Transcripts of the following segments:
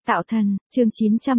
Tạo thần, chương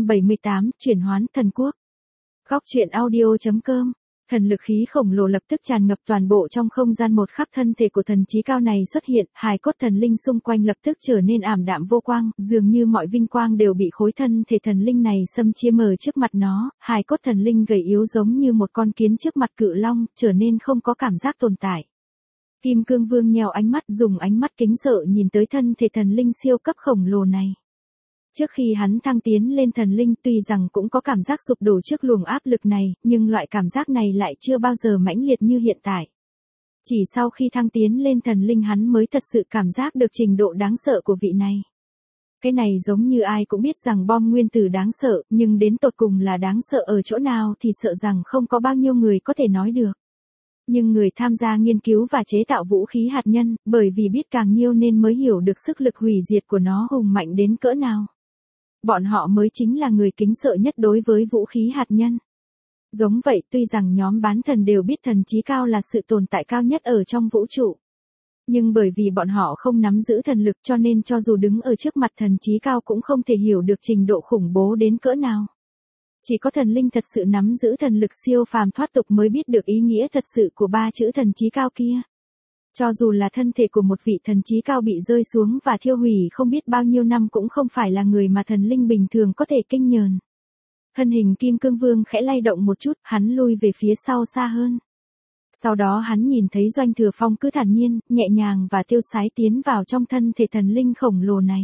978, chuyển hoán thần quốc. Góc truyện audio.com. Thần lực khí khổng lồ lập tức tràn ngập toàn bộ trong không gian, một khắp thân thể của thần trí cao này xuất hiện, hài cốt thần linh xung quanh lập tức trở nên ảm đạm vô quang, dường như mọi vinh quang đều bị khối thân thể thần linh này xâm chiếm ở trước mặt nó, hài cốt thần linh gầy yếu giống như một con kiến trước mặt cự long, trở nên không có cảm giác tồn tại. Kim Cương Vương nheo ánh mắt, dùng ánh mắt kính sợ nhìn tới thân thể thần linh siêu cấp khổng lồ này. Trước khi hắn thăng tiến lên thần linh, tuy rằng cũng có cảm giác sụp đổ trước luồng áp lực này, nhưng loại cảm giác này lại chưa bao giờ mãnh liệt như hiện tại. Chỉ sau khi thăng tiến lên thần linh hắn mới thật sự cảm giác được trình độ đáng sợ của vị này. Cái này giống như ai cũng biết rằng bom nguyên tử đáng sợ, nhưng đến tột cùng là đáng sợ ở chỗ nào thì sợ rằng không có bao nhiêu người có thể nói được. Nhưng người tham gia nghiên cứu và chế tạo vũ khí hạt nhân, bởi vì biết càng nhiều nên mới hiểu được sức lực hủy diệt của nó hùng mạnh đến cỡ nào. Bọn họ mới chính là người kính sợ nhất đối với vũ khí hạt nhân. Giống vậy, tuy rằng nhóm bán thần đều biết thần trí cao là sự tồn tại cao nhất ở trong vũ trụ. Nhưng bởi vì bọn họ không nắm giữ thần lực cho nên cho dù đứng ở trước mặt thần trí cao cũng không thể hiểu được trình độ khủng bố đến cỡ nào. Chỉ có thần linh thật sự nắm giữ thần lực siêu phàm thoát tục mới biết được ý nghĩa thật sự của ba chữ thần trí cao kia. Cho dù là thân thể của một vị thần trí cao bị rơi xuống và thiêu hủy không biết bao nhiêu năm cũng không phải là người mà thần linh bình thường có thể kinh nhờn. Thân hình Kim Cương Vương khẽ lay động một chút, hắn lui về phía sau xa hơn. Sau đó hắn nhìn thấy Doanh Thừa Phong cứ thản nhiên, nhẹ nhàng và tiêu sái tiến vào trong thân thể thần linh khổng lồ này.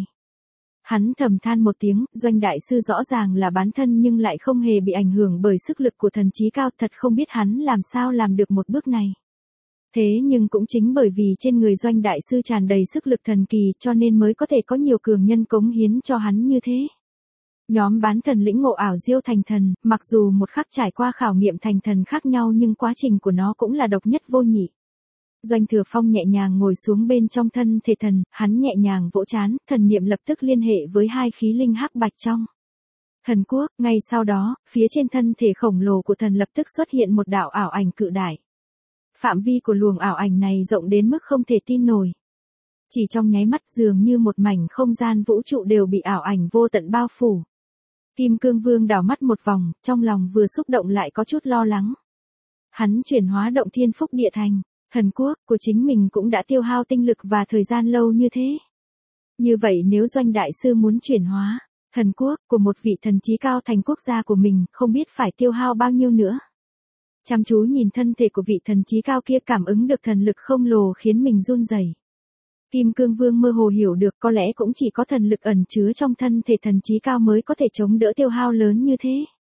Hắn thầm than một tiếng, Doanh đại sư rõ ràng là bán thân nhưng lại không hề bị ảnh hưởng bởi sức lực của thần trí cao, thật không biết hắn làm sao làm được một bước này. Thế nhưng cũng chính bởi vì trên người Doanh đại sư tràn đầy sức lực thần kỳ cho nên mới có thể có nhiều cường nhân cống hiến cho hắn như thế. Nhóm bán thần lĩnh ngộ ảo diêu thành thần, mặc dù một khắc trải qua khảo nghiệm thành thần khác nhau nhưng quá trình của nó cũng là độc nhất vô nhị. Doanh Thừa Phong nhẹ nhàng ngồi xuống bên trong thân thể thần, hắn nhẹ nhàng vỗ trán, thần niệm lập tức liên hệ với hai khí linh hắc bạch trong thần quốc. Ngay sau đó, phía trên thân thể khổng lồ của thần lập tức xuất hiện một đạo ảo ảnh cự đại. Phạm vi của luồng ảo ảnh này rộng đến mức không thể tin nổi. Chỉ trong nháy mắt dường như một mảnh không gian vũ trụ đều bị ảo ảnh vô tận bao phủ. Kim Cương Vương đảo mắt một vòng, trong lòng vừa xúc động lại có chút lo lắng. Hắn chuyển hóa động thiên phúc địa thành thần quốc của chính mình cũng đã tiêu hao tinh lực và thời gian lâu như thế. Như vậy nếu Doanh đại sư muốn chuyển hóa thần quốc của một vị thần trí cao thành quốc gia của mình, không biết phải tiêu hao bao nhiêu nữa. Chăm chú nhìn thân thể của vị thần trí cao kia, cảm ứng được thần lực khổng lồ khiến mình run rẩy. Kim Cương Vương mơ hồ hiểu được có lẽ cũng chỉ có thần lực ẩn chứa trong thân thể thần trí cao mới có thể chống đỡ tiêu hao lớn như thế.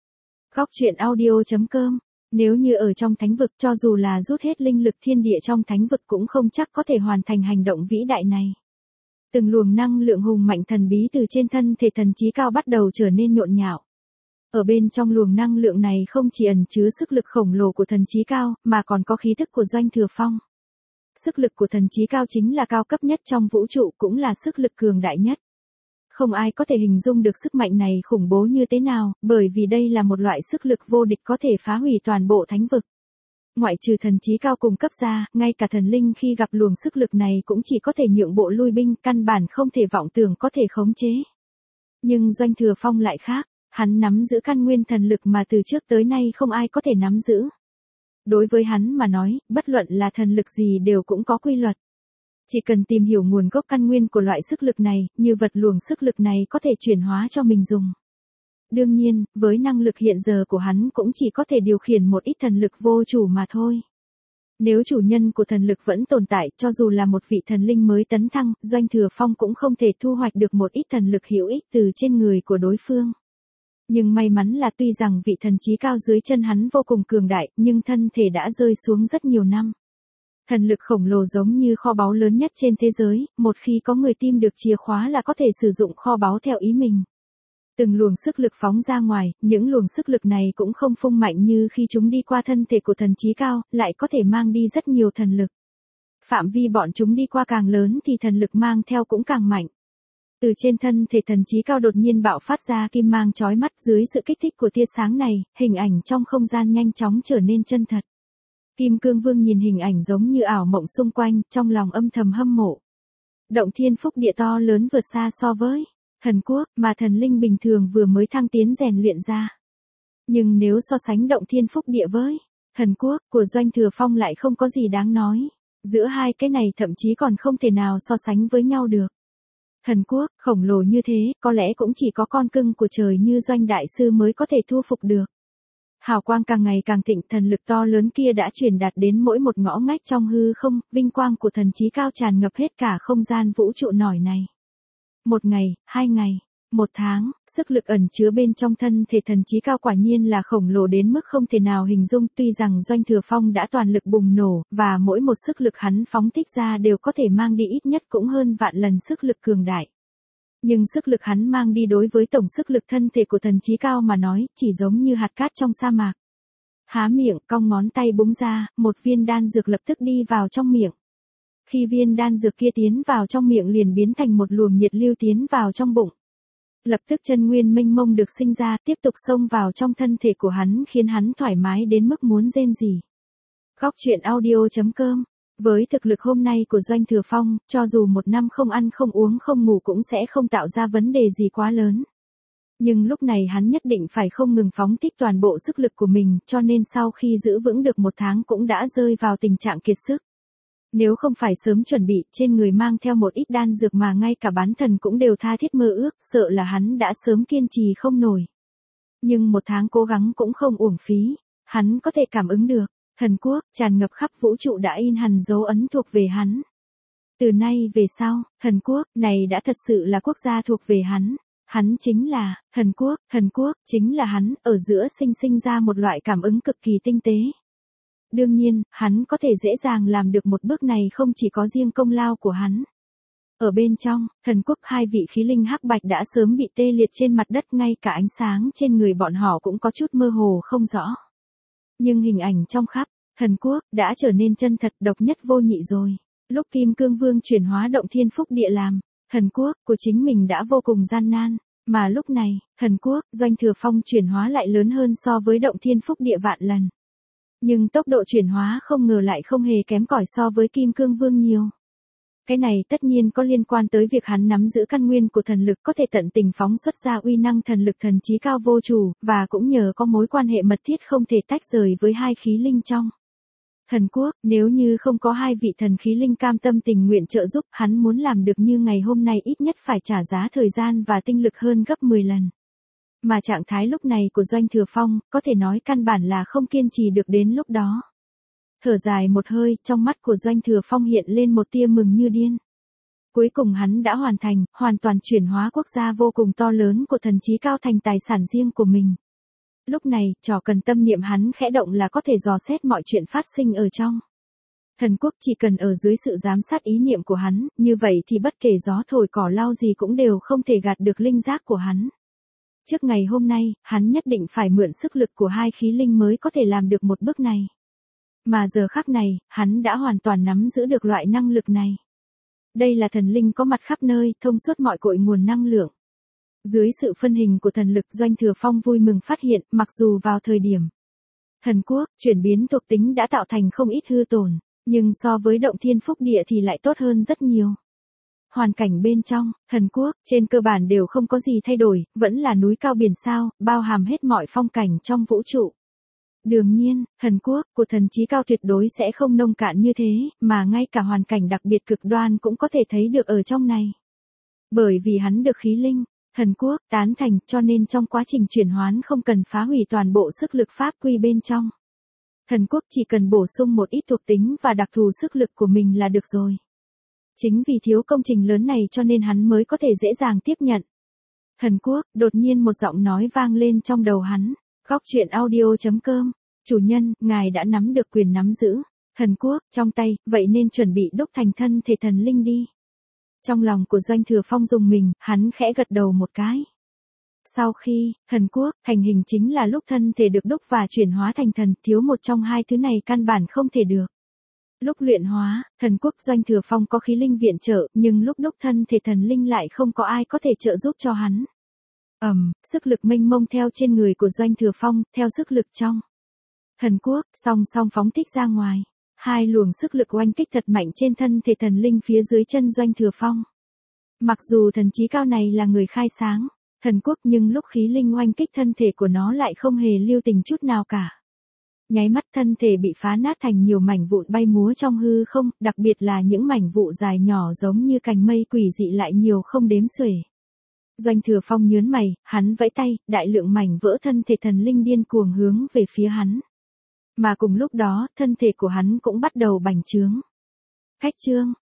Góc truyện audio.com. Nếu như ở trong thánh vực, cho dù là rút hết linh lực thiên địa trong thánh vực cũng không chắc có thể hoàn thành hành động vĩ đại này. Từng luồng năng lượng hùng mạnh thần bí từ trên thân thể thần trí cao bắt đầu trở nên nhộn nhạo. Ở bên trong luồng năng lượng này không chỉ ẩn chứa sức lực khổng lồ của thần trí cao, mà còn có khí thức của Doanh Thừa Phong. Sức lực của thần trí cao chính là cao cấp nhất trong vũ trụ, cũng là sức lực cường đại nhất. Không ai có thể hình dung được sức mạnh này khủng bố như thế nào, bởi vì đây là một loại sức lực vô địch có thể phá hủy toàn bộ thánh vực. Ngoại trừ thần trí cao cung cấp ra, ngay cả thần linh khi gặp luồng sức lực này cũng chỉ có thể nhượng bộ lui binh, căn bản không thể vọng tưởng có thể khống chế. Nhưng Doanh Thừa Phong lại khác, hắn nắm giữ căn nguyên thần lực mà từ trước tới nay không ai có thể nắm giữ. Đối với hắn mà nói, bất luận là thần lực gì đều cũng có quy luật. Chỉ cần tìm hiểu nguồn gốc căn nguyên của loại sức lực này, như vật luồng sức lực này có thể chuyển hóa cho mình dùng. Đương nhiên, với năng lực hiện giờ của hắn cũng chỉ có thể điều khiển một ít thần lực vô chủ mà thôi. Nếu chủ nhân của thần lực vẫn tồn tại, cho dù là một vị thần linh mới tấn thăng, Doanh Thừa Phong cũng không thể thu hoạch được một ít thần lực hữu ích từ trên người của đối phương. Nhưng may mắn là tuy rằng vị thần trí cao dưới chân hắn vô cùng cường đại, nhưng thân thể đã rơi xuống rất nhiều năm. Thần lực khổng lồ giống như kho báu lớn nhất trên thế giới, một khi có người tìm được chìa khóa là có thể sử dụng kho báu theo ý mình. Từng luồng sức lực phóng ra ngoài, những luồng sức lực này cũng không phung mạnh như khi chúng đi qua thân thể của thần trí cao, lại có thể mang đi rất nhiều thần lực. Phạm vi bọn chúng đi qua càng lớn thì thần lực mang theo cũng càng mạnh. Từ trên thân thể thần trí cao đột nhiên bạo phát ra kim mang chói mắt, dưới sự kích thích của tia sáng này, hình ảnh trong không gian nhanh chóng trở nên chân thật. Kim Cương Vương nhìn hình ảnh giống như ảo mộng xung quanh, trong lòng âm thầm hâm mộ. Động thiên phúc địa to lớn vượt xa so với Thần quốc mà thần linh bình thường vừa mới thăng tiến rèn luyện ra. Nhưng nếu so sánh động thiên phúc địa với thần quốc của Doanh Thừa Phong lại không có gì đáng nói. Giữa hai cái này thậm chí còn không thể nào so sánh với nhau được. Thần quốc, khổng lồ như thế, có lẽ cũng chỉ có con cưng của trời như Doanh Đại Sư mới có thể thu phục được. Hào quang càng ngày càng thịnh, thần lực to lớn kia đã truyền đạt đến mỗi một ngõ ngách trong hư không, vinh quang của thần trí cao tràn ngập hết cả không gian vũ trụ nổi này. Một ngày, 2 ngày, 1 tháng, sức lực ẩn chứa bên trong thân thể thần trí cao quả nhiên là khổng lồ đến mức không thể nào hình dung. Tuy rằng Doanh Thừa Phong đã toàn lực bùng nổ, và mỗi một sức lực hắn phóng thích ra đều có thể mang đi ít nhất cũng hơn vạn lần sức lực cường đại. Nhưng sức lực hắn mang đi đối với tổng sức lực thân thể của thần trí cao mà nói, chỉ giống như hạt cát trong sa mạc. Há miệng, cong ngón tay búng ra, một viên đan dược lập tức đi vào trong miệng. Khi viên đan dược kia tiến vào trong miệng liền biến thành một luồng nhiệt lưu tiến vào trong bụng. Lập tức chân nguyên mênh mông được sinh ra, tiếp tục xông vào trong thân thể của hắn, khiến hắn thoải mái đến mức muốn rên rỉ. Góc truyện audio.com. Với thực lực hôm nay của Doanh Thừa Phong, cho dù 1 năm không ăn không uống không ngủ cũng sẽ không tạo ra vấn đề gì quá lớn. Nhưng lúc này hắn nhất định phải không ngừng phóng thích toàn bộ sức lực của mình, cho nên sau khi giữ vững được 1 tháng cũng đã rơi vào tình trạng kiệt sức. Nếu không phải sớm chuẩn bị, trên người mang theo một ít đan dược mà ngay cả bán thần cũng đều tha thiết mơ ước, sợ là hắn đã sớm kiên trì không nổi. Nhưng 1 tháng cố gắng cũng không uổng phí, hắn có thể cảm ứng được, thần quốc, tràn ngập khắp vũ trụ đã in hằn dấu ấn thuộc về hắn. Từ nay về sau, thần quốc này đã thật sự là quốc gia thuộc về hắn. Hắn chính là, thần quốc, chính là hắn, ở giữa sinh ra một loại cảm ứng cực kỳ tinh tế. Đương nhiên, hắn có thể dễ dàng làm được một bước này không chỉ có riêng công lao của hắn. Ở bên trong, thần quốc 2 vị khí linh hắc bạch đã sớm bị tê liệt trên mặt đất, ngay cả ánh sáng trên người bọn họ cũng có chút mơ hồ không rõ. Nhưng hình ảnh trong khắp thần quốc đã trở nên chân thật độc nhất vô nhị rồi. Lúc Kim Cương Vương chuyển hóa động thiên phúc địa làm thần quốc của chính mình đã vô cùng gian nan, mà lúc này, thần quốc Doanh Thừa Phong chuyển hóa lại lớn hơn so với động thiên phúc địa vạn lần. Nhưng tốc độ chuyển hóa không ngờ lại không hề kém cỏi so với Kim Cương Vương nhiều. Cái này tất nhiên có liên quan tới việc hắn nắm giữ căn nguyên của thần lực, có thể tận tình phóng xuất ra uy năng thần lực thần trí cao vô chủ, và cũng nhờ có mối quan hệ mật thiết không thể tách rời với 2 khí linh trong thần quốc. Nếu như không có 2 vị thần khí linh cam tâm tình nguyện trợ giúp, hắn muốn làm được như ngày hôm nay ít nhất phải trả giá thời gian và tinh lực hơn gấp 10 lần. Mà trạng thái lúc này của Doanh Thừa Phong, có thể nói căn bản là không kiên trì được đến lúc đó. Thở dài một hơi, trong mắt của Doanh Thừa Phong hiện lên một tia mừng như điên. Cuối cùng hắn đã hoàn toàn chuyển hóa quốc gia vô cùng to lớn của thần trí cao thành tài sản riêng của mình. Lúc này, trò cần tâm niệm hắn khẽ động là có thể dò xét mọi chuyện phát sinh ở trong thần quốc, chỉ cần ở dưới sự giám sát ý niệm của hắn, như vậy thì bất kể gió thổi cỏ lau gì cũng đều không thể gạt được linh giác của hắn. Trước ngày hôm nay, hắn nhất định phải mượn sức lực của 2 khí linh mới có thể làm được một bước này. Mà giờ khắc này, hắn đã hoàn toàn nắm giữ được loại năng lực này. Đây là thần linh có mặt khắp nơi, thông suốt mọi cội nguồn năng lượng. Dưới sự phân hình của thần lực, Doanh Thừa Phong vui mừng phát hiện, mặc dù vào thời điểm thần quốc chuyển biến thuộc tính đã tạo thành không ít hư tổn, nhưng so với động thiên phúc địa thì lại tốt hơn rất nhiều. Hoàn cảnh bên trong thần quốc trên cơ bản đều không có gì thay đổi, vẫn là núi cao biển sao, bao hàm hết mọi phong cảnh trong vũ trụ. Đương nhiên, thần quốc của thần trí cao tuyệt đối sẽ không nông cạn như thế, mà ngay cả hoàn cảnh đặc biệt cực đoan cũng có thể thấy được ở trong này. Bởi vì hắn được khí linh thần quốc tán thành, cho nên trong quá trình chuyển hoán không cần phá hủy toàn bộ sức lực pháp quy bên trong thần quốc, chỉ cần bổ sung một ít thuộc tính và đặc thù sức lực của mình là được rồi. Chính vì thiếu công trình lớn này cho nên hắn mới có thể dễ dàng tiếp nhận thần quốc. Đột nhiên một giọng nói vang lên trong đầu hắn. Góc truyện audio.com. Chủ nhân, ngài đã nắm được quyền nắm giữ thần quốc trong tay, vậy nên chuẩn bị đúc thành thân thể thần linh đi. Trong lòng của Doanh Thừa Phong rùng mình, hắn khẽ gật đầu một cái. Sau khi thần quốc thành hình chính là lúc thân thể được đúc và chuyển hóa thành thần, thiếu một trong 2 thứ này căn bản không thể được. Lúc luyện hóa thần quốc, Doanh Thừa Phong có khí linh viện trợ, nhưng lúc đúc thân thể thần linh lại không có ai có thể trợ giúp cho hắn. Sức lực mênh mông theo trên người của Doanh Thừa Phong, theo sức lực trong thần quốc, song song phóng thích ra ngoài. 2 luồng sức lực oanh kích thật mạnh trên thân thể thần linh phía dưới chân Doanh Thừa Phong. Mặc dù thần trí cao này là người khai sáng thần quốc, nhưng lúc khí linh oanh kích thân thể của nó lại không hề lưu tình chút nào cả. Nháy mắt thân thể bị phá nát thành nhiều mảnh vụn bay múa trong hư không, đặc biệt là những mảnh vụ dài nhỏ giống như cành mây quỷ dị lại nhiều không đếm xuể. Doanh Thừa Phong nhớn mày, hắn vẫy tay, đại lượng mảnh vỡ thân thể thần linh điên cuồng hướng về phía hắn. Mà cùng lúc đó, thân thể của hắn cũng bắt đầu bành trướng. Khách trương,